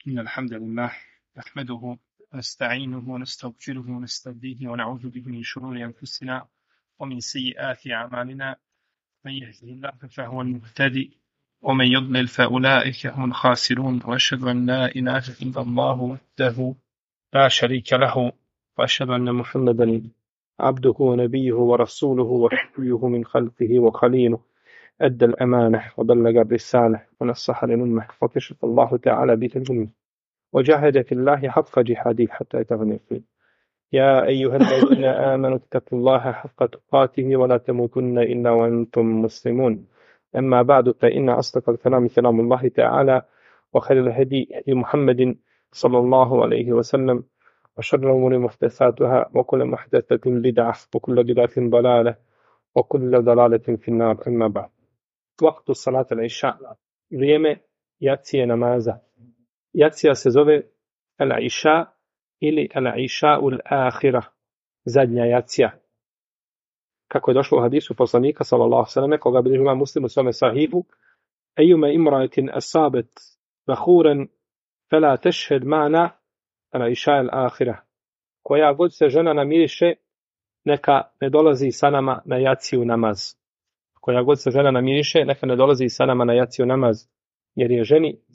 إن الحمد لله نحمده ونستعينه ونستغفره ونستهديه ونعوذ به من شرور أنفسنا ومن سيئات أعمالنا. من يهده الله فهو المهتدي ومن يضلل فأولئك هم الخاسرون. وأشهد أن لا إله إلا الله وحده لا شريك له وأشهد أن محمدا عبده ونبيه ورسوله وحبيه من خلقه وخليله. أدى الأمانة وبلغ الرسالة ونصح للأمة وكشف الله تعالى به الأمة وجاهد في الله حق جهاده حتى أتاه اليقين. يا أيها الذين آمنوا اتقوا الله حق تقاته ولا تموتن إلا وأنتم مسلمون. أما بعد فإن أصدق الكلام كلام الله تعالى وخير الهدي هدي محمد صلى الله عليه وسلم وشر الأمور محدثاتها وكل محدثة بدعة وكل بدعة ضلالة وكل ضلالة في النار. أما بعد. Vaktu salata al-Iša, vrijeme jacije namaza. Jacija se zove al-Iša ili al-Iša ul-Ahira, zadnja jacija. Kako je došlo u hadisu poslanika sallallahu alejhi ve selleme, koga bilježi Imam Muslim u svome sahihu: "Eyyuma imra'atin asabet bakhuran fala tashhad ma'na al-Iša al-Ahira." Koja god se žena namiriše, neka ne dolazi sa nama na jaciju namaz. Koja god se žena namiriše, neka ne dolazi sa nama na jaciju namaz, jer je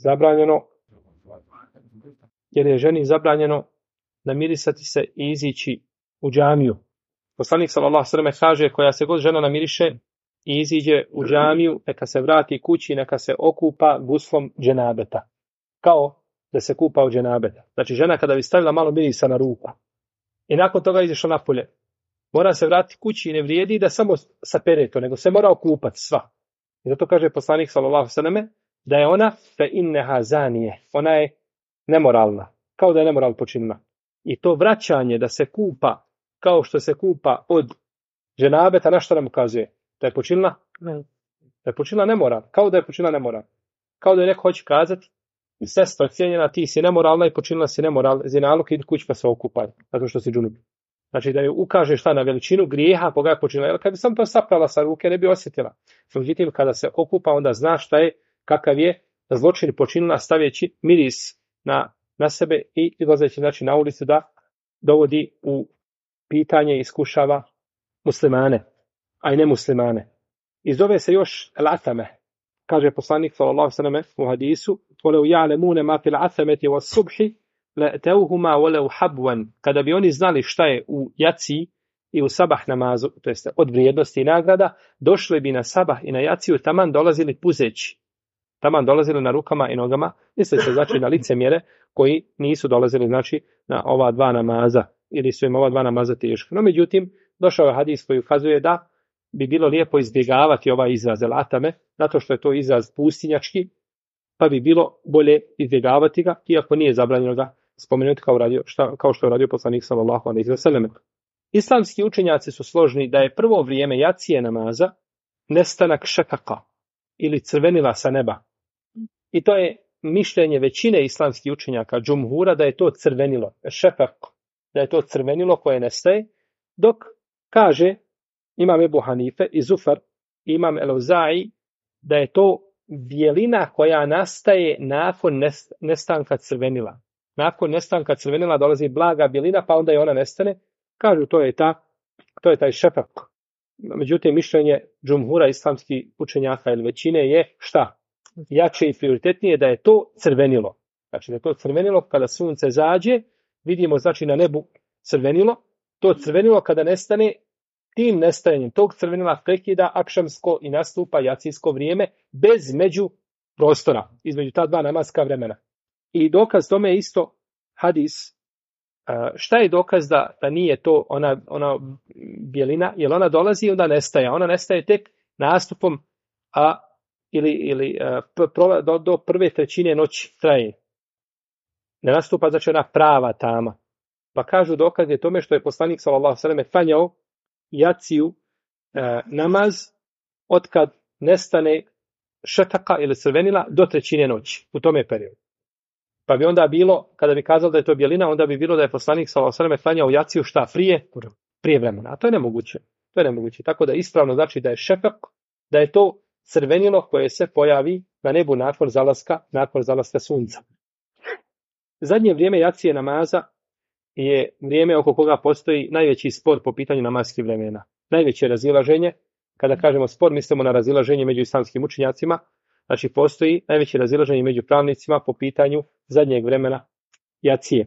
ženi zabranjeno namirisati se i izići u džamiju. Poslanik sallallahu alejhi ve selleme kaže: koja se god žena namiriše i iziđe u džamiju, neka se vrati kući, neka se okupa guslom dženabeta, kao da se kupa od dženabeta. Znači, žena kada bi stavila malo mirisa na ruku i nakon toga izašla napolje, mora se vratiti kući i ne vrijedi da samo sapere to, nego se mora okupati sva. I zato kaže poslanik sallallahu alejhi ve selleme da je ona fe inneha zanije, ona je nemoralna, kao da je nemoral počinila. I to vraćanje da se kupa kao što se kupa od dženabeta, na što nam ukazuje? Da je počinila? Ne. Da je počinila nemoral, kao da je počinila nemoral. Kao da je neko hoće kazati: sestra cijenjena, ti si nemoralna i počinila si nemoral, zinaluk, idi kući pa se okupaj, zato što si džunup. Znači da je ukaže šta na veličinu grijeha koga je počinila. Jer kad bi sam to saprala sa ruke, ne bi osjetila. Međutim, kada se okupa, onda zna šta je, kakav je zločin počinila, stavljajući miris na sebe i izlazeći, znači, na ulicu da dovodi u pitanje i iskušava muslimane, a i nemuslimane. I zove se još al-atame. Kaže poslanik sallallahu alejhi ve selleme u hadisu: "Walau ya'lamuna ma fil athamati was-subhi la'tawhuma walau habwan." Kada bi oni znali šta je u jaciji i u sabah namazu, to jest od vrijednosti i nagrada, došli bi na sabah i na jaciju, taman dolazili puzeći, taman dolazili na rukama i nogama, misli se znači na licemjere koji nisu dolazili znači na ova dva namaza ili su im ova dva namaza teška. No međutim, došao je hadis koji ukazuje da bi bilo lijepo izbjegavati ovaj izraz el-atame, zato što je to izraz pustinjački, pa bi bilo bolje izbjegavati ga, iako nije zabranjeno ga spomenuti kao što je radio poslanik sallallahu alejhi ve sellem. Islamski učenjaci su složni da je prvo vrijeme jacije namaza nestanak šefaka ili crvenila sa neba. I to je mišljenje većine islamskih učenjaka, džumhura, da je to crvenilo, šefak, da je to crvenilo koje nestaje, dok kaže Imam Ebu Hanife i Zufar, Imam El-Auza'i, da je to bijelina koja nastaje nakon nestanka crvenila. Nakon nestanka crvenila dolazi blaga bijelina, pa onda i ona nestane. Kažu to je taj šefak. Međutim, mišljenje džumhura islamskih učenjaka ili većine je šta? Jače i prioritetnije da je to crvenilo. Znači da je to crvenilo kada sunce zađe, vidimo znači na nebu crvenilo. To crvenilo kada nestane, tim nestajanjem tog crvenila prekida akšamsko i nastupa jacijsko vrijeme bez među prostora, između ta dva namaska vremena. I dokaz tome je isto hadis. Šta je dokaz da nije to ona bijelina? Jer ona dolazi i onda nestaje. Ona nestaje tek nastupom ili do prve trećine noći traje. Ne nastupa znači ona prava tama. Pa kažu dokaz je tome što je poslanik sallallahu alejhi ve selleme klanjao jaciju namaz otkad nestane šefaka ili crvenila do trećine noći u tome periodu. Pa bi onda bilo, kada bi kazali da je to bijelina, onda bi bilo da je poslanik sallallahu alejhi ve selleme klanjao jaciju šta prije vremena. A to je nemoguće. Tako da ispravno znači da je šefak, da je to crvenilo koje se pojavi na nebu nakon zalaska sunca. Zadnje vrijeme jacije namaza je vrijeme oko koga postoji najveći spor po pitanju namaskih vremena. Najveće razilaženje, kada kažemo spor, mislimo na razilaženje među islamskim učenjacima, znači postoji najveće razilaženje među pravnicima po pitanju zadnjeg vremena jacije.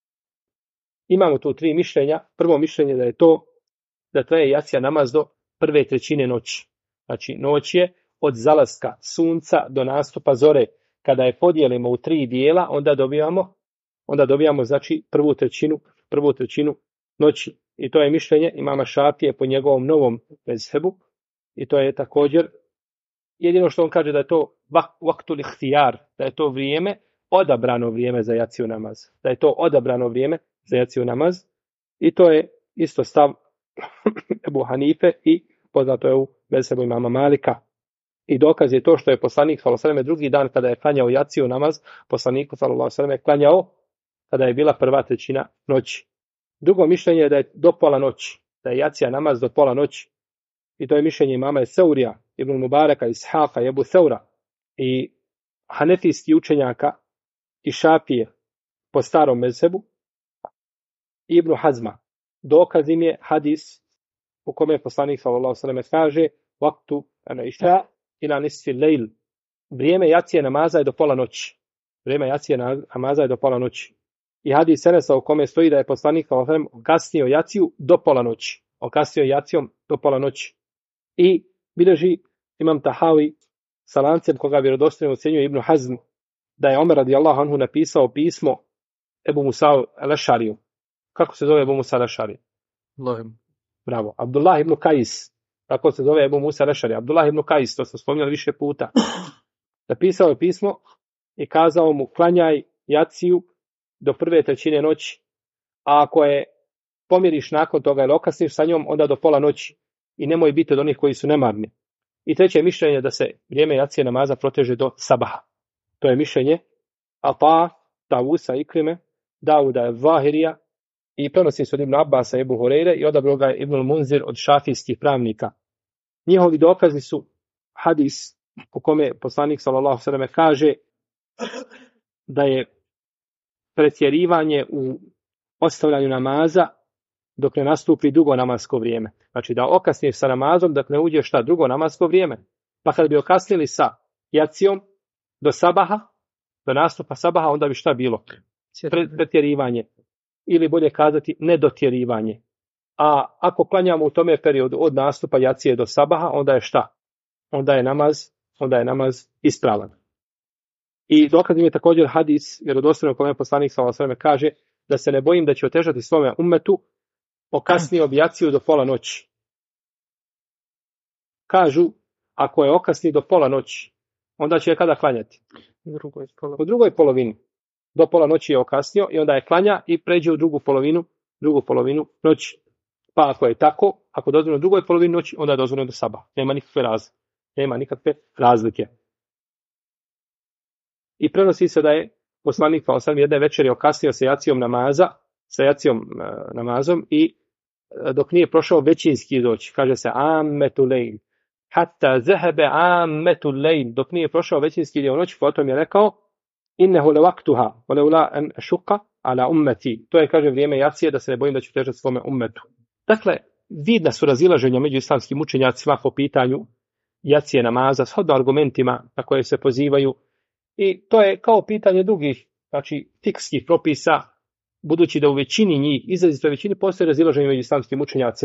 Imamo tu 3 mišljenja. Prvo mišljenje da traje jacija namaz do 1/3 noći. Znači noć je od zalaska sunca do nastupa zore. Kada je podijelimo u 3 dijela, onda dobijamo znači prvu trećinu noći. I to je mišljenje imama Šafije po njegovom novom mezhebu. I to je također jedino što on kaže da je to vaktul ihtijar, da je to vrijeme, odabrano vrijeme za jaciju namaz. Da je to odabrano vrijeme za jaciju namaz. I to je isto stav Ebu Hanife i poznato je u mezhebu imama Malika. I dokaz je to što je poslanik sallallahu alejhi ve sellem drugi dan kada je klanjao jaciju namaz, poslaniku sallallahu alejhi ve sellem je klanjao kada je bila 1/3 noći. Drugo mišljenje je da je do pola noći, da je jacija namaz do pola noći. I to je mišljenje imama Seurija, Ibn Mubaraka, Ishaqa, Ebu Seura i hanefijskih učenjaka i Šafije po starom mezhebu, Ibn Hazma. Dokaz im je hadis u kome je poslanik sallallahu alejhi ve sellem kaže: "Vaktu ana isha ila nisfi lejl." Vrijeme jacije namaza je do pola noći. Vrijeme jacije namaza je do pola noći. I hadis Enesa u kome stoji da je poslanik sallallahu alejhi ve sellem okasnio jaciju do pola noći. Okasnio jacijom do pola noći. I bilježi imam Tahavi sa lancem koga vjerodostojno ocjenjuje Ibn Hazm da je Omer radijallahu anhu napisao pismo Ebu Musa al-Ešariju. Kako se zove Ebu Musa al-Ešari? Bravo. Abdullah ibn Kajis. Tako se zove Ebu Musa al-Ešari. Abdullah ibn Kajis, to smo spominjali više puta. Napisao je pismo i kazao mu: klanjaj jaciju do 1/3 noći, a ako je pomiriš nakon toga ili okasniš sa njom, onda do pola noći. I nemoj biti od onih koji su nemarni. I treće mišljenje da se vrijeme jacije namaza proteže do sabaha. To je mišljenje Ata, Tavusa, Ikrime, Dauda, Zahirija i prenosi se od Ibn Abbasa i Ebu Hureyre i odabrao ga je Ibn Munzir od šafijskih pravnika. Njihovi dokazi su hadis u kome poslanik sallallahu alejhi ve sellem kaže da je pretjerivanje u ostavljanju namaza dok ne nastupi drugo namasko vrijeme. Znači da okasniš sa namazom dok ne uđe drugo namasko vrijeme. Pa kad bi okasnili sa jacijom do sabaha, do nastupa sabaha, onda bi bilo? Pretjerivanje. Ili bolje kazati nedotjerivanje. A ako klanjamo u tome periodu od nastupa jacije do sabaha, onda je Onda je namaz ispravan. I dokaz im je također hadis vjerodostojno u kome poslanik sallallahu alejhi ve sellem kaže da se ne bojim da će otežati svome ummetu okasnio bi jaciju do pola noći. Kažu, ako je okasni do pola noći, onda će je kada klanjati? U drugoj polovini. Do pola noći je okasnio i onda je klanja i pređe u drugu polovinu noći. Pa ako je tako, ako dozvoljeno u drugoj polovini noći, onda je dozvoljeno do sabaha. Nema nikakve razlike. I prenosi se da je poslanik sallallahu alejhi ve sellem jedne večeri okasnio sa jacijom namazom i dok nije prošao većinski noć, kaže se ammetu lejl, hatta zahaba ammetu lejl, dok nije prošao većinski dio noći, potom je rekao innehu lewaktuha, walaula an ashqa ala ummati. To je, kaže, vrijeme jacije da se ne bojim da ću težati svome ummetu. Dakle, vidna su razilaženja među islamskim učenjacima po pitanju jacije namaza, shodno argumentima na koje se pozivaju. I to je kao pitanje drugih, znači fikskih propisa, budući da u većini njih, izrazito većini, postoje razilaženja među islamskim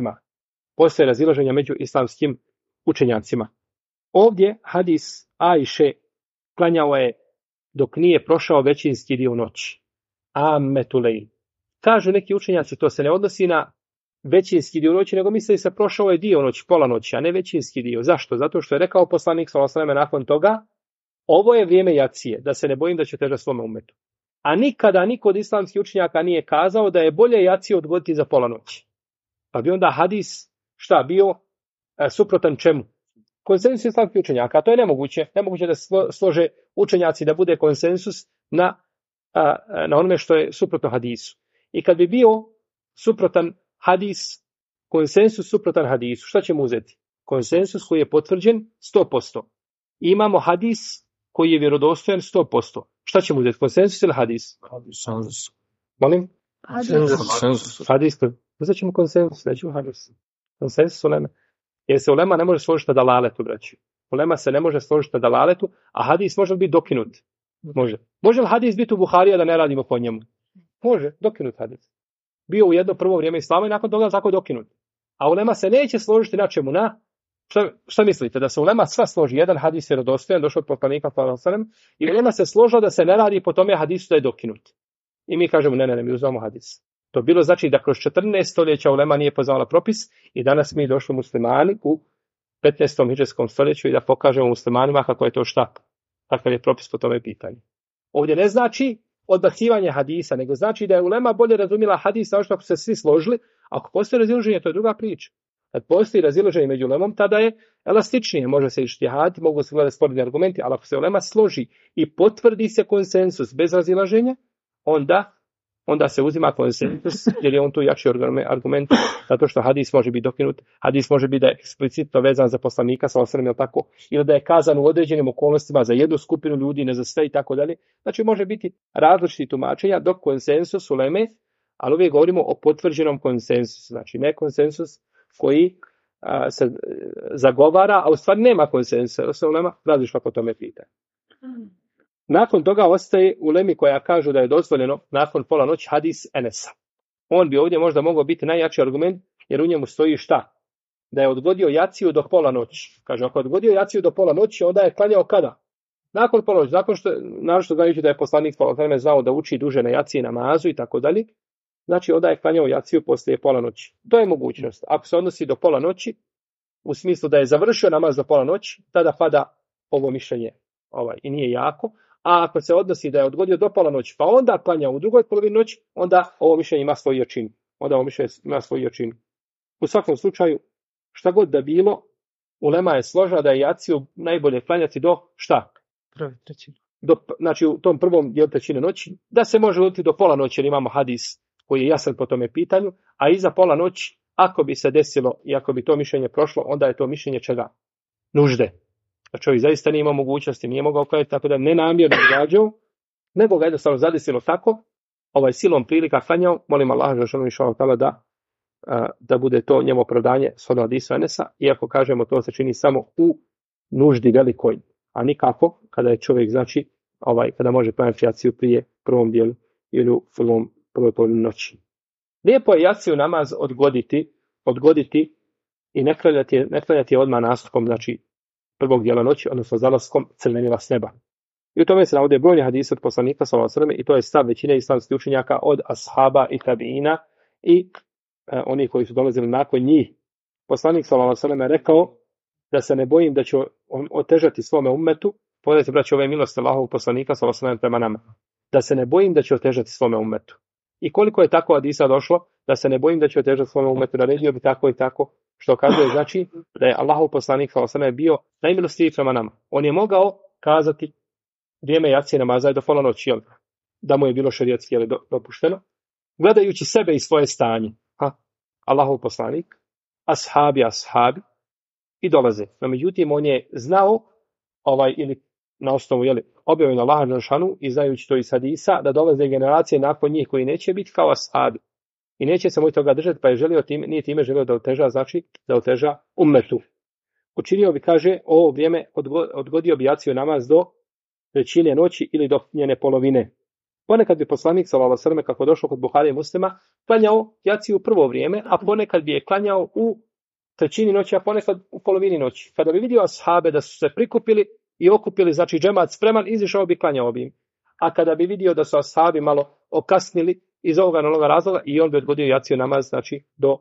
učenjacima. Ovdje hadis Ajše klanjao je dok nije prošao većinski dio noći. Ammetu lejl. Kažu neki učenjaci, to se ne odnosi na većinski dio noći, nego misle se prošao je dio noći, pola noći, a ne većinski dio. Zašto? Zato što je rekao poslanik sallallahu alejhi ve sellem nakon toga: ovo je vrijeme jacije, da se ne bojim da će težati svome ummetu. A nikada niko od islamskih učenjaka nije kazao da je bolje jaciju odgoditi za pola noći. Pa bi onda hadis bio suprotan čemu? Konsensus islamskih učenjaka, a to je nemoguće. Nemoguće da slože učenjaci da bude konsensus na onome što je suprotno hadisu. I kad bi bio suprotan konsensus suprotan hadisu, šta ćemo uzeti? Konsensus koji je potvrđen 100%. I imamo hadis koji je vjerodostojan 100%. Šta ćemo uzeti? Konsensus ili hadis? Konsensus. Molim? Konsensus. Hadis. Uzet ćemo konsensus, nećemo hadis. Konsensus uleme. Jer se ulema ne može složiti na dalaletu, braći. Ulema se ne može složiti na dalaletu, a hadis može biti dokinut. Može. Može li hadis biti u Buharija da ne radimo po njemu? Može, dokinut hadis. Bio u jedno prvo vrijeme islama i nakon toga tako dokinut. A ulema se neće složiti na čemu? Na? Šta mislite? Da se ulema sva složi? Jedan hadis je vjerodostojan, došao od poslanika i ulema se složila da se ne radi po tome hadisu da je dokinut. I mi kažemo ne, mi uzmemo hadis. To bilo znači da kroz 14 stoljeća ulema nije poznavala propis i danas mi došli muslimani u 15. hidžetskom stoljeću i da pokažemo muslimanima kako je to šta, kakav je propis po tome pitanju. Ovdje ne znači odbacivanje hadisa, nego znači da je ulema bolje razumjela hadis, kao što ako se svi složili, ako postoji razilaženje, to je druga priča. Kad postoji razilaženje među ulemom, tada je elastičnije, može se ištihaditi, mogu se gledati sporni argumenti, ali ako se ulema složi i potvrdi se konsensus bez razilaženja, onda se uzima konsensus, jer je on tu jači argument, zato što hadis može biti dokinut, hadis može biti da je eksplicitno vezan za poslanika, ili tako, ili da je kazan u određenim okolnostima za jednu skupinu ljudi, ne za sve i tako dalje. Znači može biti različiti tumačenja, dok konsensus uleme, ali uvijek govorimo o potvrđenom konsensusu, znači ne konsensus koji se zagovara, a u stvari nema konsensusa, ulema različno po tome pita. Nakon toga ostaje ulemi koja kažu da je dozvoljeno nakon pola noći hadis Enesa. On bi ovdje možda mogao biti najjači argument, jer u njemu stoji šta? Da je odgodio jaciju do pola noći. Kaže, ako je odgodio jaciju do pola noći, onda je klanjao kada? Nakon pola noći, nakon što, naravno znajući da je poslanik znao da uči duže na jaciji namazu i tako dalje, znači onda je klanjao jaciju poslije pola noći. To je mogućnost. Ako se odnosi do pola noći, u smislu da je završio namaz do pola noći, tada pada ovo mišljenje i nije jako. A ako se odnosi da je odgodio do pola noći, pa onda klanja u drugoj polovini noći, onda ovo mišljenje ima svoju jačinu. U svakom slučaju, šta god da bilo, ulema je složila da je jaciju najbolje klanjati do šta? Prve trećine. Znači u tom prvom dijelu trećine noći, da se može uditi do pola noći, jer imamo hadis koji je jasan po tome pitanju, a iza pola noći, ako bi se desilo i ako bi to mišljenje prošlo, onda je to mišljenje čega? Nužde. A čovjek zaista nije imao mogućnosti, nije mogao klanjati, tako da nenamjerno gađao, nego ga jednostavno zadesilo tako, silom prilika klanjao, molim Allah da bude to njemu opravdanje s hadisu Enesa, iako kažemo to se čini samo u nuždi velikoj, a nikako kada je čovjek znači kada može klanjati jaciju prije prvom dijelu ili u prvoj polovini noći. Lijepo je jaciju namaz odgoditi i ne klanjati odmah nastupom, znači prvog dijela noći, odnosno zalaskom crvenila s neba. I u tome se navode brojni hadisi od poslanika i to je stav većine islamskih učenjaka od ashaba i tabiina i oni koji su dolazili nakon njih. Poslanik je rekao da se ne bojim da će on otežati svome ummetu. Pogledajte, braći, ove milosti Allahovog poslanika prema nama. Da se ne bojim da će otežati svome ummetu. I koliko je tako hadisa došlo, da se ne bojim da će otežati svome ummetu, naredio bi tako i tako, što kazuje znači da je Allahov poslanik bio najmilostiviji prema nama. On je mogao kazati vrijeme jacije namaza je do pola noći, da mu je bilo šerijatski dopušteno, gledajući sebe i svoje stanje. Allahov poslanik, ashabi i dolaze. No međutim, on je znao ili na osnovu objavljena Allaha dželešanu i znajući to iz hadisa, da dolaze generacije nakon njih koji neće biti kao ashabi. I neće se moći toga držati, pa je nije time želio da oteža, znači da oteža ummetu. Učinio bi, kaže, ovo vrijeme odgodio bi jaciju namaz do trećine noći ili do njene polovine. Ponekad bi poslanik s.a.v. kako došlo kod Buharije Muslima, klanjao jaciju u prvo vrijeme, a ponekad bi je klanjao u trećini noći, a ponekad u polovini noći. Kada bi vidio ashabe da su se prikupili i okupili, znači džemat spreman, izišao bi, klanjao bi im. A kada bi vidio da su ashabi malo okasnili iz ovoga na onoga razloga, i on bi odgodio jaciju namaz, znači do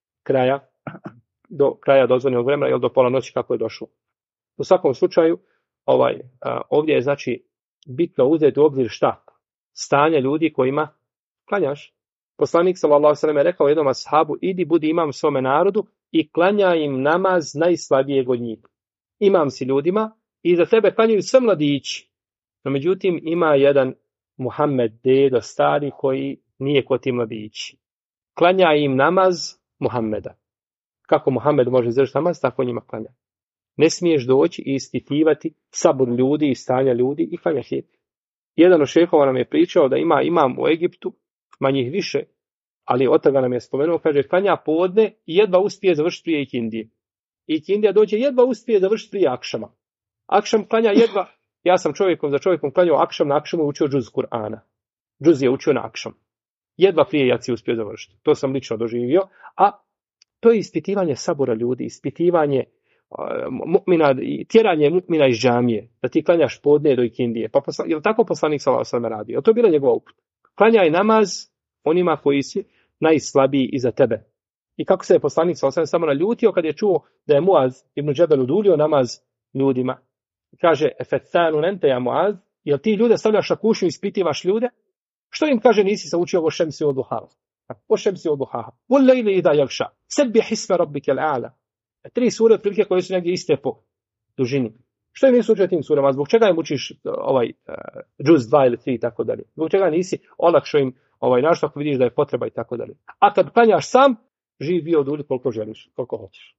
kraja dozvoljenog vremena ili do pola noći kako je došlo. U svakom slučaju, ovdje je znači bitno uzeti u obzir šta? Stanje ljudi kojima klanjaš. Poslanik s.a.v. je rekao jednom ashabu, idi budi imam svome narodu i klanja im namaz najslabijeg od njih. Imam si ljudima i za tebe klanjaju sve mladići. No međutim ima jedan Muhammed, dedo stari, koji nije ko ti mladići. Klanja im namaz Muhammeda. Kako Muhammed može izvršiti namaz, tako njima klanja. Ne smiješ doći i ispitivati sabor ljudi i stanja ljudi i klanjati. Jedan od šehova nam je pričao da ima imam u Egiptu, manjih više, ali od toga nam je spomenuo, kaže, klanja podne i jedva uspije završiti prije ikindije. Ikindija dođe, jedva uspije završiti prije akšama. Akšam klanja jedva, ja sam za čovjekom klanjao akšam, na akšamu je učio džuz Kur'ana. Džuz je učio na akšam. Jedva prije jaci uspio završiti. To sam lično doživio. A to je ispitivanje sabora ljudi, ispitivanje mu'mina, tjeranje mu'mina iz džamije, da ti klanjaš podne do ikindije. Pa je li tako poslanik sallallahu alejhi ve sellem radio? To je bila njegova uputa. Klanjaj namaz onima koji su najslabiji iza tebe. I kako se je poslanik sallallahu alejhi ve sellem samo naljutio kad je čuo da je Muaz ibn Džebel udulio namaz ljudima. Kaže, efetanu nente ja Muaz, jel ti ljude stavljaš na kušnju i ispitivaš ljude? Što im kaže, nisi se učio o šemsi od duhaha? O šemsi od duhaha. Wal lejli ida jakša. Sebbih isme rabbike l'a'la. 3 sure otprilike koje su negdje iste po dužini. Što im nisu učio tim surama? Zbog čega im učiš džuz 2 ili 3 i tako dalje? Zbog čega nisi olakšao im našto ako vidiš da je potreba i tako dalje? A kad klanjaš sam, živ bio dulji koliko želiš, koliko hoćeš.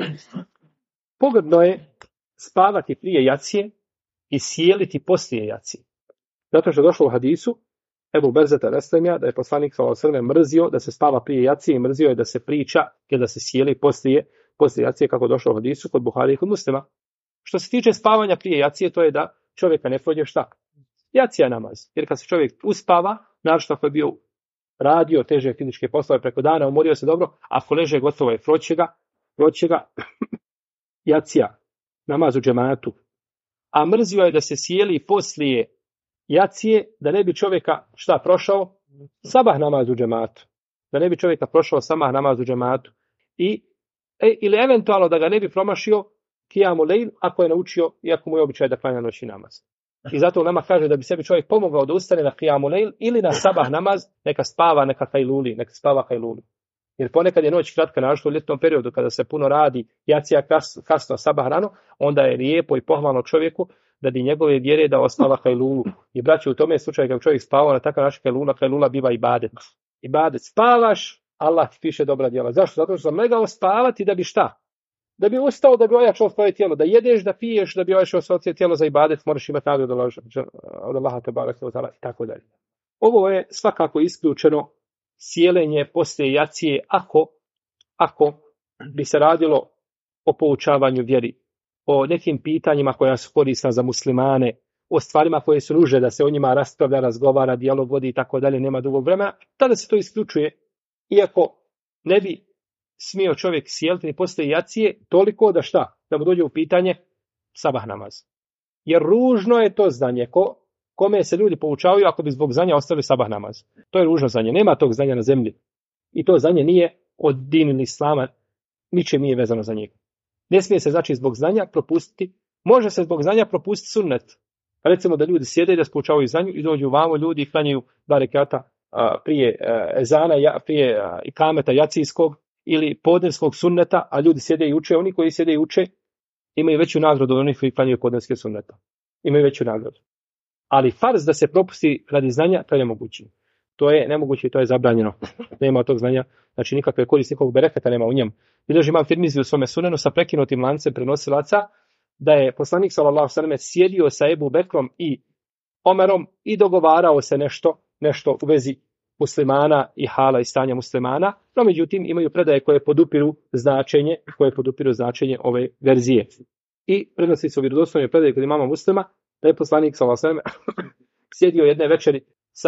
Pogrdno je spavati prije jacije i sjeliti poslije jacije. Zato što je došlo u hadisu Ebu Berzeta Reslemija da je poslanik sallallahu alejhi ve sellem mrzio da se spava prije jacije i mrzio je da se priča kada se sjeli poslije jacije, kako došlo u hadisu kod Buhari i kod Muslima. Što se tiče spavanja prije jacije, to je da čovjeka ne prođe šta? Jacija namaz. Jer kad se čovjek uspava, naročito ako je bio radio teže fizičke poslove preko dana, umorio se dobro, ako leže gotovo je proći ga jacija, namaz u džematu. A mrzio je da se sjeli poslije jacije, da ne bi čovjeka šta prošao? Sabah namaz u džematu. Da ne bi čovjeka prošao sabah namaz u džematu. Ili eventualno da ga ne bi promašio kijamu lejl ako je naučio, iako mu je običaj da klanja noćni namaz. I zato nama kaže da bi sebi čovjek pomogao da ustane na kijamu lejl ili na sabah namaz, neka spava kajluli. Jer ponekad je noć kratka, naročito u ljetnom periodu kada se puno radi, jacija kasno, sabah rano, onda je lijepo i pohvalno čovjeku da di njegove vjere da ospava kajlulu. I braći, u tome slučaju kad čovjek spavao na takav način kajlula biva ibadet. Ibadet, spavaš, Allah ti piše dobra djela. Zašto? Zato što sam legao spavati da bi šta? Da bi ustao, da bi ojačao svoje tijelo, da jedeš, da piješ, da bi ojačao svoje tijelo za ibadet, moraš imati nagradu od Allaha te bareke ve taala i tako dalje. Ovo je svakako isključeno sjelenje poslije jacije ako bi se radilo o poučavanju vjeri, o nekim pitanjima koja su korisna za muslimane, o stvarima koje su nužne da se o njima raspravlja, razgovara, dijalog vodi i tako dalje, nema dugog vremena, tada se to isključuje. Iako ne bi smio čovjek sjeliti ni poslije jacije, toliko da šta? Da mu dođe u pitanje sabah namaz. Jer ružno je to znanje kome se ljudi poučavaju ako bi zbog znanja ostavili sabah namaz. To je ružno znanje. Nema tog znanja na zemlji. I to znanje nije od dina islama, ničem nije vezano za njega. Ne smije se znači zbog znanja propustiti. Može se zbog znanja propustiti sunnet. Recimo da ljudi sjede i da se poučavaju znanju i dođu vamo ljudi i klanjaju 2 rekata prije ezana, prije ikameta jacijskog ili podnevskog sunneta, a ljudi sjede i uče. Oni koji sjede i uče imaju veću nagradu od onih koji klanjaju podnevske sunneta. Imaju veću nagradu. Ali farz da se propusti radi znanja, to je nemoguće. To je nemoguće i to je zabranjeno. Nema tog znanja, znači nikakve koristi, nikakvog bereketa nema u njemu. Bilježi imam Tirmizi u svome sunenu sa prekinutim lancem prenosilaca da je poslanik sallallahu alejhi ve sellem sjedio sa Ebu Bekrom i Omerom i dogovarao se nešto u vezi muslimana i hala i stanja muslimana, no međutim imaju predaje koje podupiru značenje ove verzije. I prenosi se u vjerodostojnoj predaji kod imama Muslima da je poslanik sallallahu alejhi ve sellem sjedio jedne večeri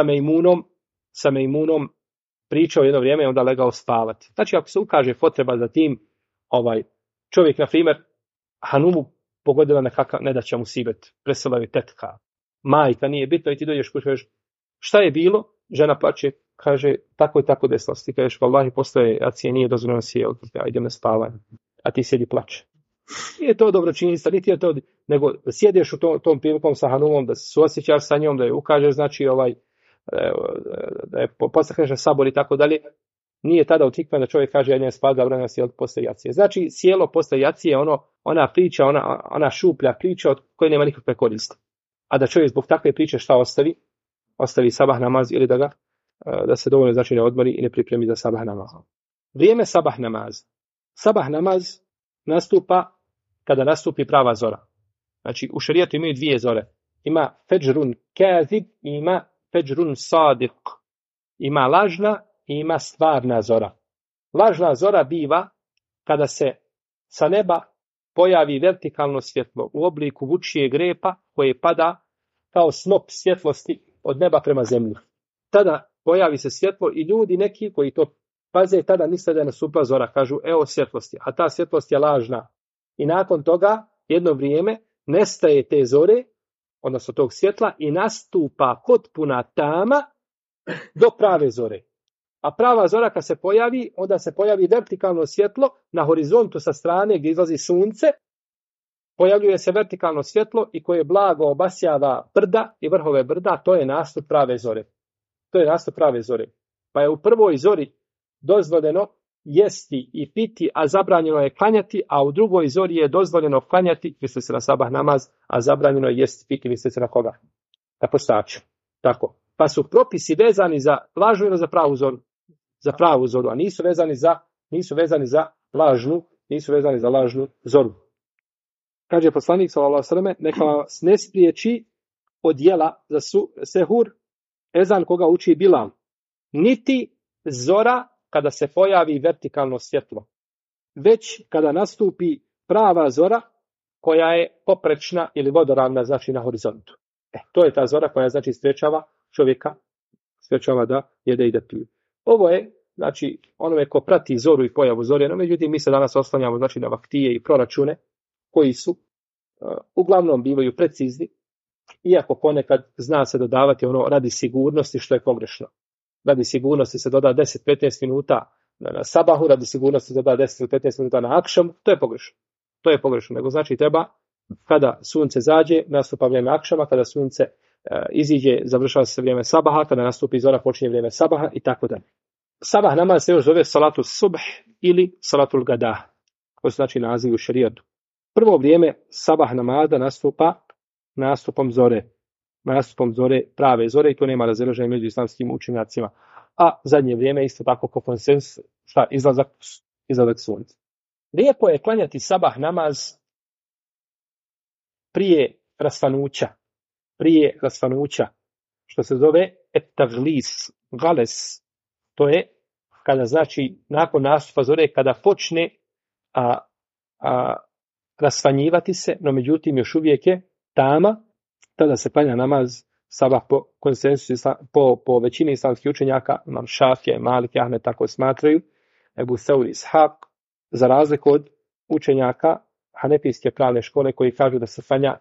sa Mejmunom, pričao jedno vrijeme i onda legao spavati. Znači ako se ukaže potreba za tim, čovjek na primjer hanumu pogodila nekakav nedaća musibet, presela je tetka, majka, nije bitno i ti dođeš kući, kažeš šta je bilo, žena plače, kaže tako i tako desilo, ti kažeš vallahi postoje jacije, nije dozvoljeno sjeti, ja idem na spavanje, a ti sjedi plače. Nije to dobročinjstva, niti je to, nego sjedeš u tom prilikom sa hanumom, da se suosjećaš sa njom, da je ukažeš, znači da je postahneš na sabor i tako dalje, nije tada utikme da čovjek kaže ja idem spavati, da vremena sjelo poslije jacije. Znači sjelo poslije jacije je ona priča, ona šuplja priča od koje nema nikakve koriste. A da čovjek zbog takve priče šta ostavi sabah namaz ili da se dovoljno znači ne odmori i ne pripremi za sabah namaz. Vrijeme sabah namaz nastupa kada nastupi prava zora. Znači, u šerijetu imaju dvije zore. Ima feđrun kazib i ima feđrun sadiq. Ima lažna i ima stvarna zora. Lažna zora biva kada se sa neba pojavi vertikalno svjetlo u obliku vučijeg repa koje pada kao snop svjetlosti od neba prema zemlji. Tada pojavi se svjetlo i ljudi neki koji to paze, tada misle da je nastupila zora. Kažu, evo svjetlosti, a ta svjetlost je lažna. I nakon toga, jedno vrijeme, nestaje te zore, odnosno tog svjetla, i nastupa potpuna tama do prave zore. A prava zora kad se pojavi, onda se pojavi vertikalno svjetlo na horizontu sa strane gdje izlazi sunce, pojavljuje se vertikalno svjetlo i koje blago obasjava brda i vrhove brda, to je nastup prave zore. To je nastup prave zore. Pa je u prvoj zori dozvoljeno jesti i piti, a zabranjeno je klanjati, a u drugoj zori je dozvoljeno klanjati, misli se na sabah namaz, a zabranjeno je jesti i piti, misli se na koga? Na postaču. Tako. Pa su propisi vezani za lažnu ili za pravu zoru? Za pravu zoru, a nisu vezani za lažnu zoru. Kaže poslanik sallallahu alejhi ve selleme, neka vas ne spriječi od djela za sehur ezan koga uči Bilal, niti zora kada se pojavi vertikalno svjetlo, već kada nastupi prava zora koja je poprečna ili vodoravna, znači na horizontu. To je ta zora koja znači sprečava čovjeka da jede i da pije. Ovo je, znači, onome ko prati zoru i pojavu zore, no međutim mi se danas oslanjamo znači na vaktije i proračune koji su uglavnom bivaju precizni, iako ponekad zna se dodavati ono radi sigurnosti, što je pogrešno. Radi sigurnosti se doda 10-15 minuta na sabahu, radi sigurnosti se doda 10-15 minuta na akšamu, to je pogrešno. Nego znači treba kada sunce zađe, nastupa vrijeme akšama, kada sunce iziđe, završava se vrijeme sabaha, kada nastupi zora, počinje vrijeme sabaha i tako dalje. Sabah namaz se još zove salatu subh ili salatul gadah, koji znači naziv u šerijatu. Prvo vrijeme sabah namaza nastupa nastupom zore, prave zore, i to nema razilaženja među islamskim učenjacima. A zadnje vrijeme isto tako ko konsenzus, izlazak sunca. Lijepo je klanjati sabah namaz prije rasvanuća, što se zove etaglis, gales. To je kada znači nakon nastupa zore, kada počne rasvanjivati se, no međutim još uvijek je tama, tada se klanja namaz sabah po konsensusu, po većini islamskih učenjaka, imam Šafije, Malik, Ahmed tako smatraju, Ebu Seuri, Ishak, za razliku od učenjaka hanefijske pravne škole koji kažu da se klanja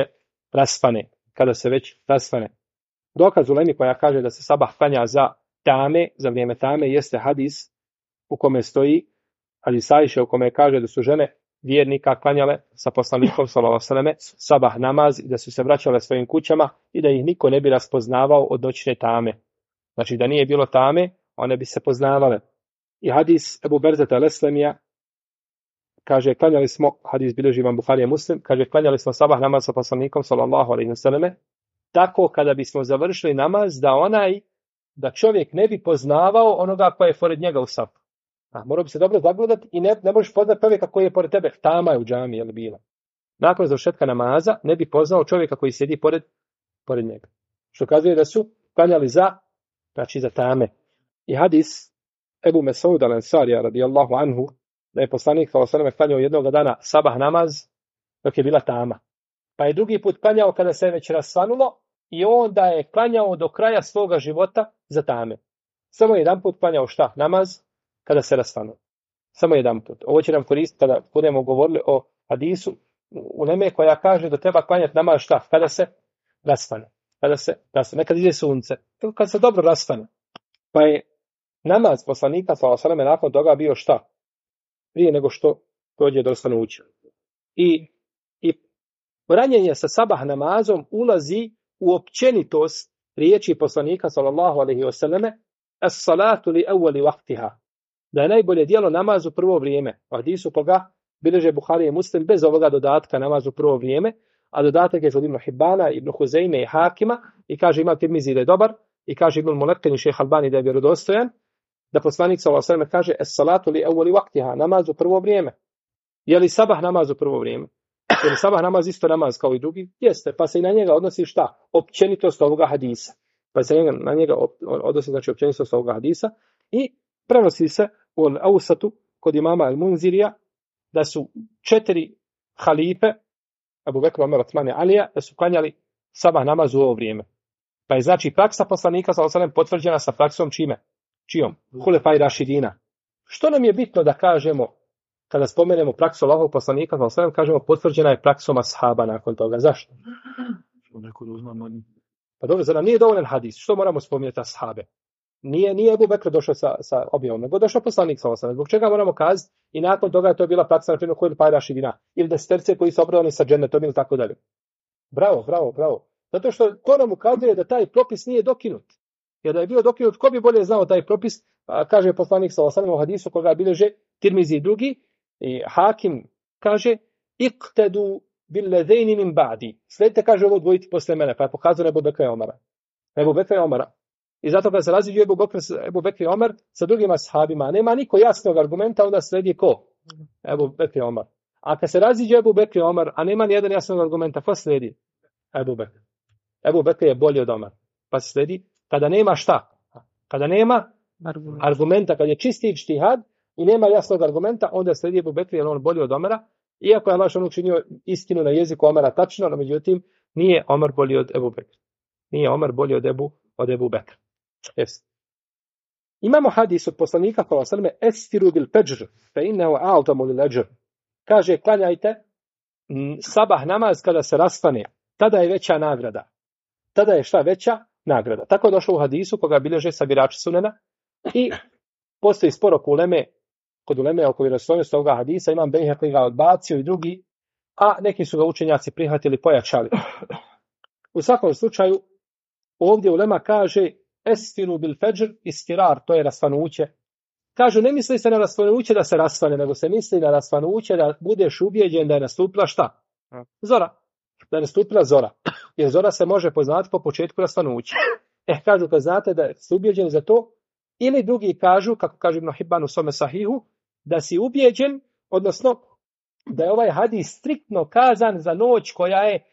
kada se već rasvane. Dokaz ulemi koja kaže da se sabah klanja za vrijeme tame, jeste hadis u kome stoji, hadis Ajše u kome kaže da su žene vjernika klanjale sa poslanikom sallallahu alejhi ve selleme sabah namaz i da su se vraćale svojim kućama i da ih niko ne bi raspoznavao od noćne tame. Znači da nije bilo tame, one bi se poznavale. I hadis Ebu Berzeta al-Eslemija kaže, klanjali smo, hadis bilježi Imam Buharija Muslim, kaže, klanjali smo sabah namaz sa poslanikom sallallahu alejhi ve selleme, tako kada bismo završili namaz da čovjek ne bi poznavao onoga koji je pored njega u safu. Morao bi se dobro zagledati i ne možeš poznati čovjeka koji je pored tebe. Tama je u džami, je li bila. Nakon završetka namaza ne bi poznao čovjeka koji sjedi pored njega. Što kazuje da su klanjali za tame. I hadis Ebu Mesud al-Ansarija radijallahu anhu, da je poslanik sallallahu alejhi ve sellem klanjao jednog dana sabah namaz dok je bila tama. Pa je drugi put klanjao kada se već rasvanulo i onda je klanjao do kraja svoga života za tame. Samo jedan put klanjao namaz kada se rasvanulo. Samo jedan put. Ovo će nam koristiti kada budemo govorili o hadisu uleme koja kaže da treba klanjati namaz kada se rasvane. Nekad ide sunce. Kada se dobro rasvane. Pa je namaz poslanika sallallahu alejhi ve sellem nakon toga bio prije nego što dođe do rasvanuća. I ranjenje sa sabah namazom ulazi u općenitost riječi poslanika sallallahu alejhi ve selleme as-salatu li awwali waqtiha, da je najbolje djelo namaz u prvo vrijeme. U hadisu koga bilježe Buharija i Muslim bez ovoga dodatka namaz u prvo vrijeme, a dodatak je od Ibn Hibana, Ibn Huzejme i Hakima, i kaže Imam Tirmizi da je dobar, i kaže Ibn Mulekin i Šejh Albani da je vjerodostojan, da poslanik sallallahu alejhi ve selleme kaže as-salatu li awwali waqtiha, namaz u prvo vrijeme. Je li sabah namaz u prvo vrijeme? Je li sabah namaz isto namaz kao i drugi? Jeste, pa se i na njega odnosi šta? Općenitost ovoga hadisa. Pa se na njega odnosi znači općenitost ovoga hadisa i prenosi se u Ausatu kod imama Al-Munzirija da su 4 halife, Abu Bekr, Omer, Osman i Alija, da su klanjali sabah namaz u ovo vrijeme. Pa je znači praksa poslanika sallallahu alejhi ve sellem potvrđena sa praksom čime? Čijom? Hulefaj Rašidina. Što nam je bitno da kažemo kada spomenemo praksu Allahovog poslanika sallallahu alejhi ve sellem, kažemo potvrđena je praksom ashaba nakon toga. Zašto? Pa dobro, za nam nije dovoljan hadis. Što moramo spomenuti ashabe? Nije Ebu Bekr došao sa objavom, nego došao poslanik sallallahu alejhi ve sellem. Zbog čega moramo kazati i nakon toga je to bila praksa na primjer Hulefaj Rašidina ili deseterce koji su obradovani sa džennetom ili tako dalje. Bravo. Zato što to nam ukazuje da taj propis nije dokinut. Jer da je bio dokinut, ko bi bolje znao taj propis, kaže poslanik sallallahu alejhi ve sellem u hadisu koga bilježe Tirmizi i drugi, i Hakim kaže iqtadu billadaini min ba'di. Sledite, kaže, ovo dvojiti posle mene, pa je pokazano Ebu Bekra i Omara. I zato kada se raziđu Ebu Bekr i Omer sa drugim ashabima, nema niko jasnog argumenta, onda sledi ko? Ebu Bekr i Omar. A kad se raziđu Ebu Bekr i Omar, a nema ni jedan jasnog argumenta, ko sledi? Ebu Bekr. Ebu Bekr je bolji od Omar. Pa se sledi, kada nema šta? Kada nema argumenta, kad je čisti ijtihad i nema jasnog argumenta, onda sledi Ebu Bekr jer on bolji od Omara. Iako je Allah učinio istinu na jeziku Omara tačno, no međutim nije Omar bolji od Ebu Bekr. Nije Omar bolji od Ebu Bekra. Yes. Imamo hadis od poslanika sallallahu alejhi ve sellem estiru bil fajr fa innahu a'zamu lil ajr. Kaže, klanjajte sabah namaz kada se rasvane, tada je veća nagrada. Tada je šta veća nagrada. Tako je došlo u hadisu koga bilježe sabirači sunena i postoji spor kod uleme oko vjerodostojnosti ovoga hadisa. Imam Bejhaqi ga odbacio i drugi, a neki su ga učenjaci prihvatili, pojačali. U svakom slučaju ovdje ulema kaže estiru bil fajr, istirar, to je rasvanuće. Kažu, ne misli se na rasvanuće da se rasvane, nego se misli na rasvanuće da budeš ubijeđen da je nastupila šta? Zora. Da je nastupila zora. Jer zora se može poznati po početku rasvanuća. Kažu, kad znate da ste ubijeđeni za to, ili drugi kažu, kako kaže Ibn Hibban u svome sahihu, da si ubijeđen, odnosno da je ovaj hadis striktno kazan za noć koja je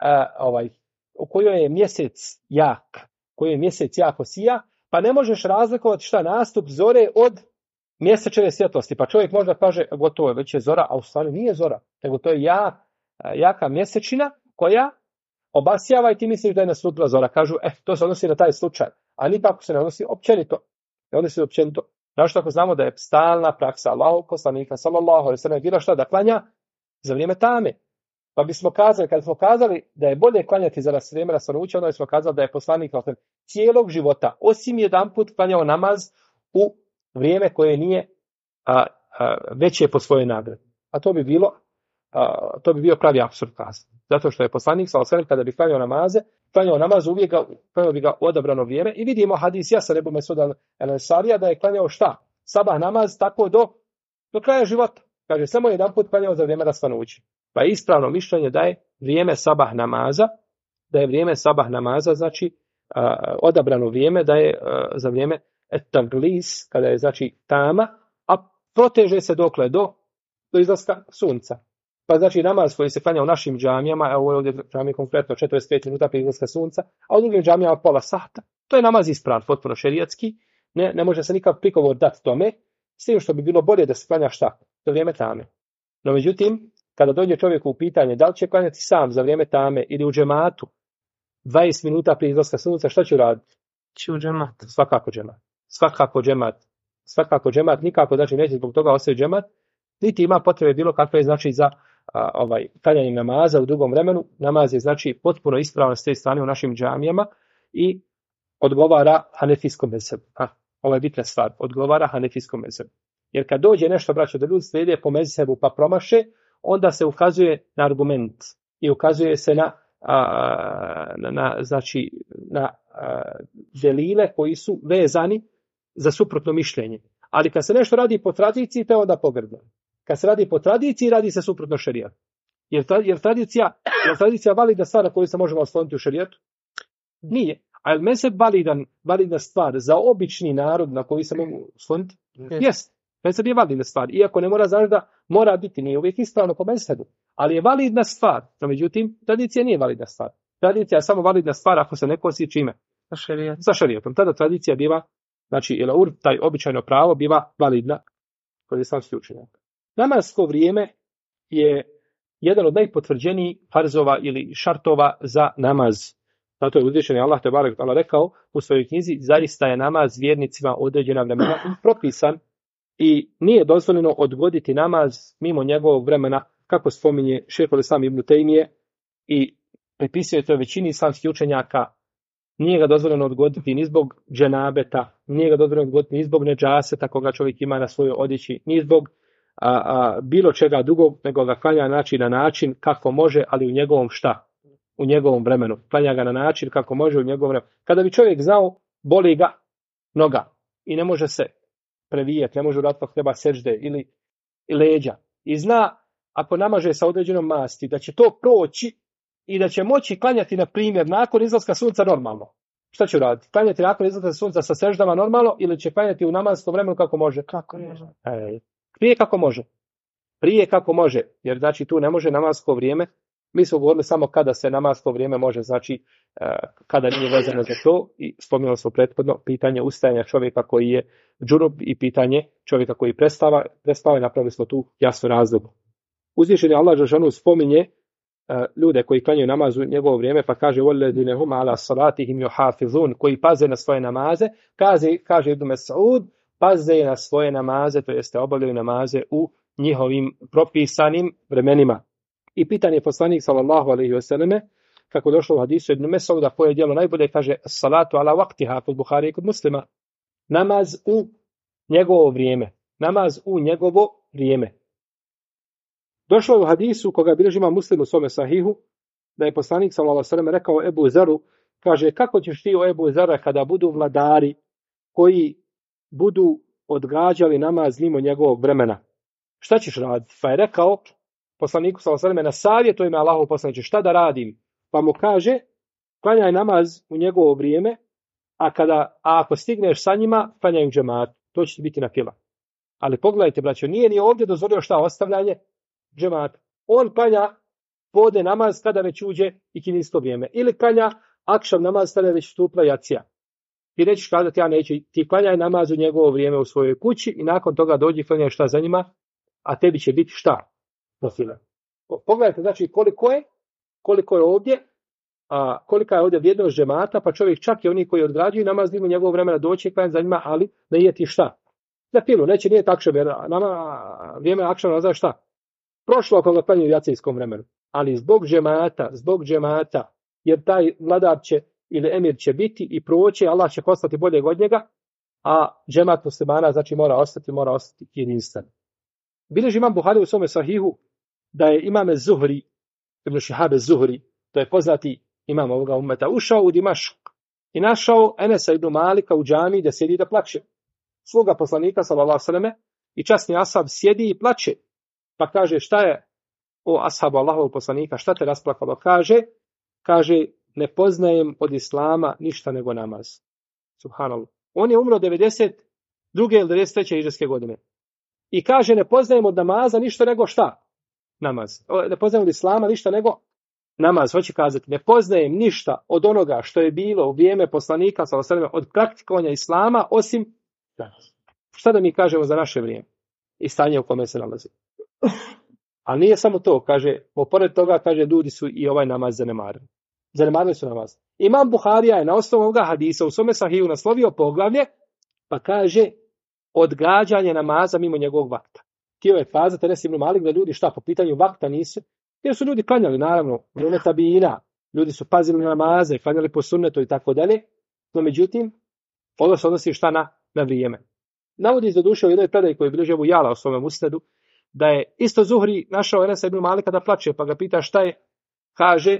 u kojoj je mjesec jak, koji je mjesec jako sija, pa ne možeš razlikovati šta nastup zore od mjesečeve svjetlosti. Pa čovjek možda kaže, gotovo je, već je zora, a u stvari nije zora, nego to je jaka mjesečina koja obasjava i ti misliš da je nastupila zora. Kažu, to se odnosi na taj slučaj, a nikako se ne odnosi općenito. Ne odnosi općenito. Našto ako znamo da je stalna praksa Allahovog poslanika, sallallahu alejhi ve sellem, bila šta da klanja za vrijeme tame. Pa bismo kazali, kada smo kazali da je bolje klanjati za vrijeme rasvanuća, onda bismo kazali da je poslanik cijelog života, osim jedanput klanjao namaz u vrijeme koje nije veće po svojoj nagradi. A to bi bio pravi apsurd kazati. Zato što je poslanik sallallahu alejhi ve sellem kada bi klanjao namaz uvijek klanjao bi ga u odabrano vrijeme i vidimo hadis Jasan ibn Mesud al-Ansarija da je klanjao šta? Sabah namaz tako do kraja života. Kaže, samo jedanput klanjao za vrijeme rasvanuća. Pa je ispravno mišljenje da je vrijeme sabah namaza, znači odabrano vrijeme, da je za vrijeme etaglis, kada je znači tama, a proteže se dokle do izlaska sunca. Pa znači namaz koji se klanja u našim džamijama, evo ovdje džamije konkretno 45 minuta prije izlaska sunca, a u drugim džamijama pola sata, to je namaz ispravan, potpuno šerijatski, ne može se nikakav prigovor dati tome, s tim što bi bilo bolje da se klanja šta? Za vrijeme tame. No međutim, kada dođe čovjeku u pitanje da li će klanjati sam za vrijeme tame ili u džematu 20 minuta prije izlaska sunca, šta će uraditi? U džemat. Svakako džemat, nikako znači neće zbog toga ostaje džemat, niti ima potrebe bilo kakve znači za klanjanje namaza u drugom vremenu. Namaz je znači potpuno ispravan s te strane u našim džamijama i odgovara hanefijskom mezhebu. Ovo je bitna stvar, odgovara hanefijskom mezhebu. Jer kad dođe nešto, braćo, da ljudi slijede po mezhebu pa promaše, onda se ukazuje na argument i ukazuje se na delile koji su vezani za suprotno mišljenje. Ali kad se nešto radi po tradiciji, to je onda pogrdno. Kad se radi po tradiciji, radi se suprotno šerijatu. Jer tradicija validna stvar na koju se možemo osloniti u šerijatu? Nije. A je mezheb validna stvar za obični narod na koji se mogu osloniti? Jest. Mezheb je validna stvar, iako ne mora znači da mora biti, nije uvijek ispravno po mezhebu, ali je validna stvar. No, međutim, tradicija nije validna stvar. Tradicija je samo validna stvar ako se ne kosi čime? Sa šerijatom. Tada tradicija biva, znači, ili urf, taj običajno pravo biva validna kod islamskih učenjaka. Namasko vrijeme je jedan od najpotvrđenijih farzova ili šartova za namaz. Zato je uzvišeni Allah te barek rekao u svojoj knjizi, zaista je namaz vjernicima određena vremena propisan i nije dozvoljeno odgoditi namaz mimo njegovog vremena, kako spominje šejhul islam ibn Tejmije i pripisuje to većini islamskih učenjaka. Nije ga dozvoljeno odgoditi ni zbog dženabeta, nije ga dozvoljeno odgoditi ni zbog nedžaseta koga čovjek ima na svojoj odjeći, ni zbog bilo čega drugog, nego ga klanja na način kako može, ali u njegovom šta? U njegovom vremenu. Klanja ga na način kako može u njegovom vremenu. Kada bi čovjek znao, boli ga noga i ne može se previjeti, ne može uraditi treba sežde ili leđa. I zna, ako namaže sa određenom masti, da će to proći i da će moći klanjati, na primjer, nakon izlaska sunca normalno. Šta će uraditi? Klanjati nakon izlaska sunca sa seždama normalno ili će klanjati u namanskom vremenu kako može? Kako može? Prije kako može. Prije kako može. Jer znači tu ne može namasko vrijeme. Mi smo govorili samo kada se namasko vrijeme može, znači kada nije vezano za to. I spomenuli smo prethodno pitanje ustajanja čovjeka koji je džunub i pitanje čovjeka koji prespava i napravili smo tu jasnu razliku. Uzvišeni Allah dželle spominje ljude koji klanjaju namaz u njegovo vrijeme, pa kaže وَالَّذِينَ هُمْ عَلَى صَلَاتِهِمْ يُحَافِظُونَ, koji paze na svoje namaze, kaže Ibn Mes'ud, paze na svoje namaze, to jeste obavljaju namaze u njihovim propisanim vremenima. I pitanje poslanik sallallahu alejhi ve selleme, kako došlo u hadisu Ibn Mes'uda, koje djelo najbolje, kaže salatu ala waqtiha, kod Buhari i kod Muslima, namaz u njegovo vrijeme. Namaz u njegovo vrijeme. Došlo je u hadisu koga bilježi Imam Muslim u svome sahihu, da je poslanik sallallahu alejhi ve sellem rekao Ebu Zeru, kaže, kako ćeš ti o Ebu Zera kada budu vladari koji budu odgađali namaz mimo njegovog vremena? Šta ćeš raditi? Pa je rekao poslaniku sallallahu alejhi ve sellem, na savjet u ime Allahov poslaniče, šta da radim? Pa mu kaže, klanjaj namaz u njegovo vrijeme, a ako stigneš sa njima, klanjaj u džematu. To će ti biti na fila. Ali pogledajte, braćo, nije ni ovdje dozvolio šta ostavljanje džemata. On klanja podne namaz kada već uđe ikindijsko vrijeme. Ili klanja akšam namaz kada već stupla jacija. Ti nećeš kazati, ja neću. Ti klanjaj namaz u njegovo vrijeme u svojoj kući i nakon toga dođi i klanjaj šta za njima, a tebi će biti šta? Na fila. Pogledajte, znači koliko je ovdje, kolika je ovdje vrijednost džemata, pa čovjek čak i oni koji odgrađuju namaz mimo njegovog vremena doći i klanjati za njima, ali ne jeti šta? Na filu, neće nije takšem, jer vrijeme akšam nazva šta? Prošlo ako ga klanjaju u jacijskom vremenu. Ali zbog džemata, jer taj vladar će ili emir će biti i proći, Allah će postati boljeg od njega, a džemat muslimana znači mora ostati jedinstven. Bilježi Imam Buhari u svome sahihu da je imame Zuhri, Ibn Šihabe Zuhri, to je poznati imam ovoga ummeta, ušao u Dimašk i našao Enesa ibn Malika u džamiji da sjedi da plače. Sluga poslanika sallallahu alejhi ve selleme i časni ashab sjedi i plače. Pa kaže, šta je o ashabu Allahovog poslanika, šta te rasplakalo? Kaže, ne poznajem od islama ništa nego namaz. Subhanallah. On je umro 92. ili 93. hidžretske godine. I kaže, ne poznajem od namaza ništa nego šta? Namaz. Ne poznajem od islama ništa nego namaz. Hoće kazati, ne poznajem ništa od onoga što je bilo u vrijeme poslanika sallallahu alejhi ve sellem od praktikovanja islama osim namaz. Šta da mi kažemo za naše vrijeme i stanje u kome se nalazi? Ali nije samo to, kaže, pored toga, kaže, ljudi su i ovaj namaz zanemarili. Zanemarili su namaz. Imam Buharija je na osnovu ovoga hadisa u svome sahihu naslovio poglavlje, pa kaže, odgađanje namaza mimo njegovog vakta. Htio je kazati Enes ibn Malik da ljudi šta po pitanju vakta nisu, jer su ljudi klanjali, naravno, vrijeme tabijina, ljudi su pazili na namaze, klanjali po sunnetu i tako dalje, no međutim, ovo se odnosi šta na vrijeme. Navodi iz doduše u jednoj predaji koji bilježi Ebu Jala u svome musnedu, da je isto Zuhri našao Enesa ibn Malika da plače, pa ga pita šta je, kaže,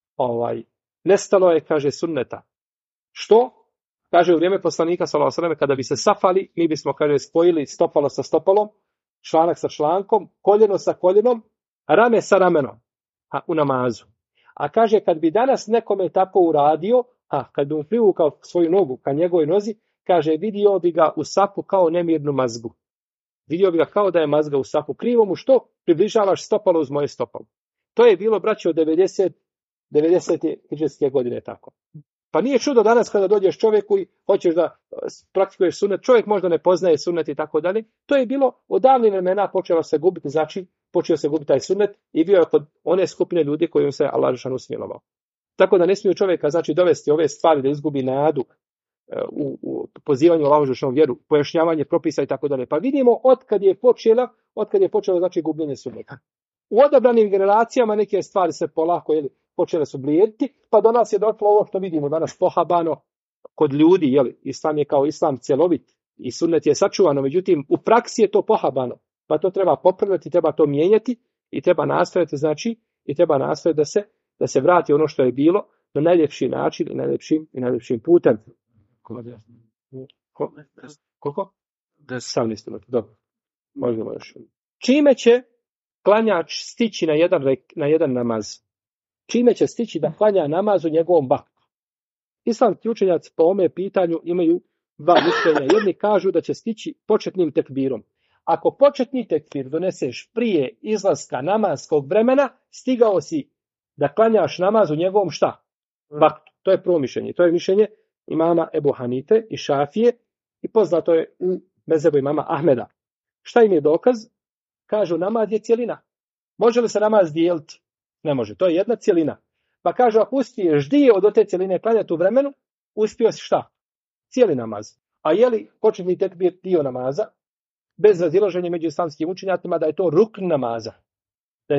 nestalo je, kaže, sunneta. Što? Kaže, u vrijeme poslanika, sallallahu alejhi ve sellem, kada bi se safali, mi bismo, kaže, spojili stopalo sa stopalom, članak sa člankom, koljeno sa koljenom, rame sa ramenom, u namazu. A kaže, kad bi danas nekome tako uradio, kad bi mu privukao svoju nogu ka njegovoj nozi, kaže, vidio bi ga u sapu kao nemirnu mazgu. Vidio bi ga kao da je mazga u safu. Krivo mu što? Približavaš stopalo uz moje stopalo. To je bilo, braćo, 90. hidžetske godine tako. Pa nije čudo danas kada dođeš čovjeku i hoćeš da praktikuješ sunnet, čovjek možda ne poznaje sunnet i tako dalje. To je bilo od davnih vremena počelo se gubiti, znači počeo se gubiti taj sunnet i bio je kod one skupine ljudi kojim se Allah dželešanu smilovao. Tako da ne smije čovjeka znači dovesti ove stvari da izgubi nadu u pozivanju Allahu dželešanu vjeru, pojašnjavanje propisa i tako dalje. Pa vidimo od kad je počelo znači gubljenje sunneta. U odabranim generacijama neke stvari se polako počele su blijediti, pa do nas je došlo ovo što vidimo danas pohabano kod ljudi, islam je kao islam cjelovit i sunnet je sačuvano, međutim u praksi je to pohabano, pa to treba popravljati, treba to mijenjati i treba nastojati, da se vrati ono što je bilo na najljepši način i najljepšim putem. Koliko? 18 minuta, dobro. Možemo još. Čime će klanjač stići na jedan namaz? Čime će stići da klanja namaz u njegovom vaktu? Islamski učenjaci po ome pitanju imaju dva mišljenja. Jedni kažu da će stići početnim tekbirom. Ako početni tekbir doneseš prije izlaska namazskog vremena, stigao si da klanjaš namaz u njegovom šta? Vaktu. To je prvo mišljenje. To je mišljenje imama Ebu Hanife i Šafije i poznato je u mezhebu imama Ahmeda. Šta im je dokaz? Kažu namaz je cjelina. Može li se namaz dijeliti? Ne može. To je jedna cjelina. Pa kažu ako uspiješ dio od te cjeline klanjati u vremenu, uspio si šta? Cijeli namaz. A je li početni tekbir dio namaza? Bez razilaženja među islamskim učenjacima da je to rukn namaza. Da je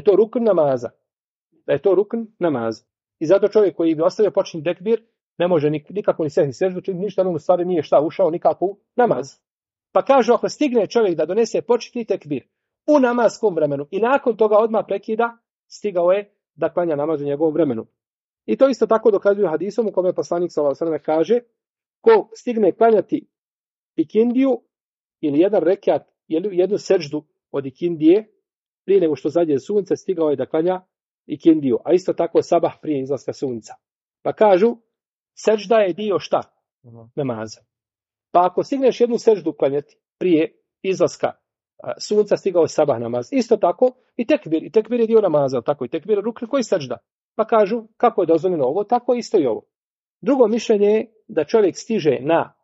to rukn namaza. I zato čovjek koji bi ostavio početni tekbir ne može nikako ni sehni seždu, ništa mu stvari nije šta ušao nikako u namaz. Pa kažu ako stigne čovjek da donese početni tekbir u namaskom vremenu i nakon toga odmah prekida, stigao je da klanja namaz u njegovom vremenu. I to isto tako dokazuju hadisom u kome poslanik sallallahu alejhi ve sellem kaže ko stigne klanjati ikindiju ili jedan rekat ili jednu seždu od ikindije prije nego što zađe sunce, stigao je da klanja ikindiju. A isto tako sabah prije izlaska sunca. Pa kažu sežda je dio šta? Namaza. Pa ako stigneš jednu seždu klanjati prije izlaska sunca, stigao je sabah namaz. Isto tako i tekbir je dio namaza, tako i tekbir rukn koji sežda. Pa kažu kako je dozvoljeno ovo, tako isto i ovo. Drugo mišljenje je da čovjek stiže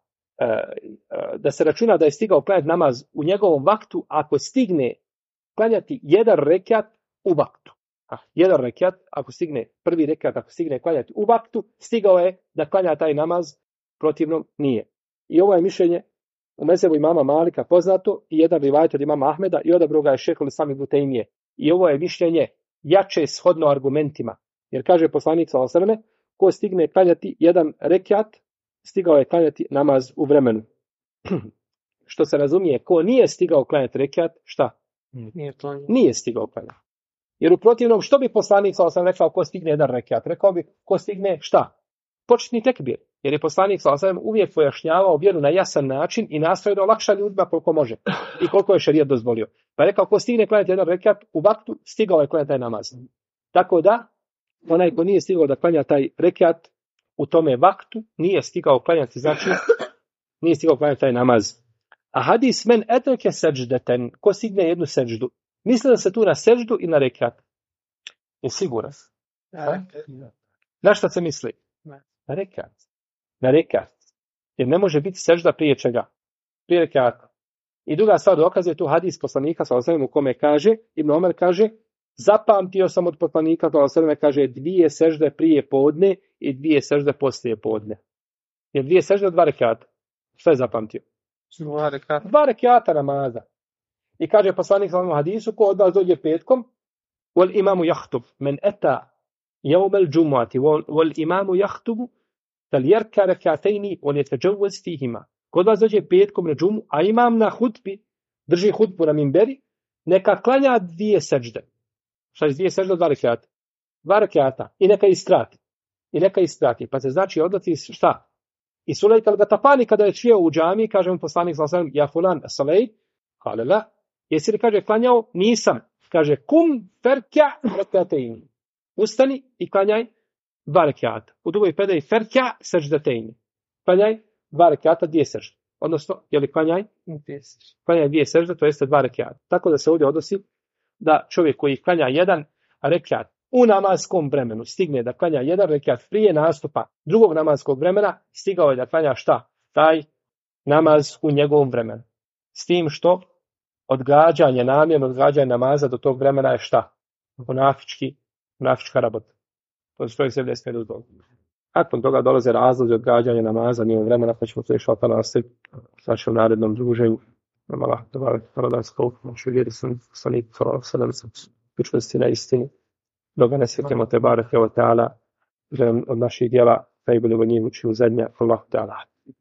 da se računa da je stigao klanjati namaz u njegovom vaktu ako stigne klanjati jedan rekat u vaktu. Jedan rekat, prvi rekat ako stigne klanjati u vaktu, stigao je da klanja taj namaz, protivno nije. I ovo je mišljenje u mezhebu imama Malika poznato i jedan rivajet od imama Ahmeda i odabrao ga je šejh el-Islam ibn Tejmije. I ovo je mišljenje jače shodno argumentima. Jer kaže poslanik sallallahu alejhi ve sellem, ko stigne klanjati jedan rekat, stigao je klanjati namaz u vremenu. Što se razumije, ko nije stigao klanjati rekat, šta? Nije stigao klanjati. Jer u protivnom, što bi poslanik sallallahu alejhi ve sellem rekao ko stigne jedan rekat? Rekao bi ko stigne šta? Početni tekbir. Jer je poslanik sallallahu alejhi ve sellem uvijek pojašnjavao vjeru na jasan način i nastojao da olakša ljudima koliko može i koliko je šerijat dozvolio. Pa je rekao ko stigne klanjati jedan rekat u vaktu, stigao je klanjati taj namaz. Tako da onaj ko nije stigao da klanja taj rekat u tome vaktu, nije stigao klanjati, znači nije stigao klanjati taj namaz. A hadis men etreke seždeten, ko stigne jednu seždu, misli da se tu na seždu i na rekat. Je siguran? Na šta se misli? Na rekat. Na rekat. Jer ne može biti sežda prije čega? Prije rekata. I druga stvar dokazuje tu hadis poslanika sallallahu alejhi ve sellem u kome kaže, Ibn Omer kaže, zapamtio sam od poslanika sallallahu alejhi ve sellem, kaže 2 sežde prije podne i 2 sežde poslije podne. Jer 2 sežde 2 rekata. Šta je zapamtio? 2 rekata namaza. I kaže poslanik sallallahu alejhi ve hadisu, ko od vas dođe petkom, wal imamu yahtub men ata yawm al-jum'ati wal imamu yakhutubu falyarka rak'atayn wa yatajawwaz fihima. Kod vas dođe petkom na džumu, a imam na hutbi, drži hutbu na minberi, neka klanja 2 sežde. Šta je 2 sežde 2 rekata? 2 rekata. I neka istrati. Pa se znači odlati šta? I Sulejt al-Gatafani kada je čio u džamiji, kaže mu poslanik sallallahu alejhi ve sellem, ja fulan Sulejt, kale la, jesi li kaže klanjao? Nisam. Kaže kum ferka rak'atayn. Ustani i klanjaj 2 rekata. U drugoj predaji ferka seždateyn. Klanjaj 2 rekata 2 sežde. odnosno, je li klanjaj 2 sežde, to jeste 2 rekiata. Tako da se ovdje odnosi da čovjek koji klanja 1 rekiat u namaskom vremenu stigne da klanja 1 rekiat prije nastupa drugog namaskog vremena, stigao je da klanja šta? Taj namaz u njegovom vremenu. S tim što odgađanje, namjerno odgađanje namaza do tog vremena je šta? Munafička rabota. To se čovjek se ne smije dozvoliti. Nakon toga dolaze razlozi odgađanja namaza mimo vremena, pa ćemo se išao ta nastaviti s našem narednom druženju. Allah, da skopimo, našu vjeri sam učvrsti na istini. Dok ne sjetimo te barake o teala, želim od naših djela, da i budemo njih uči u zadnje. Allah, teala.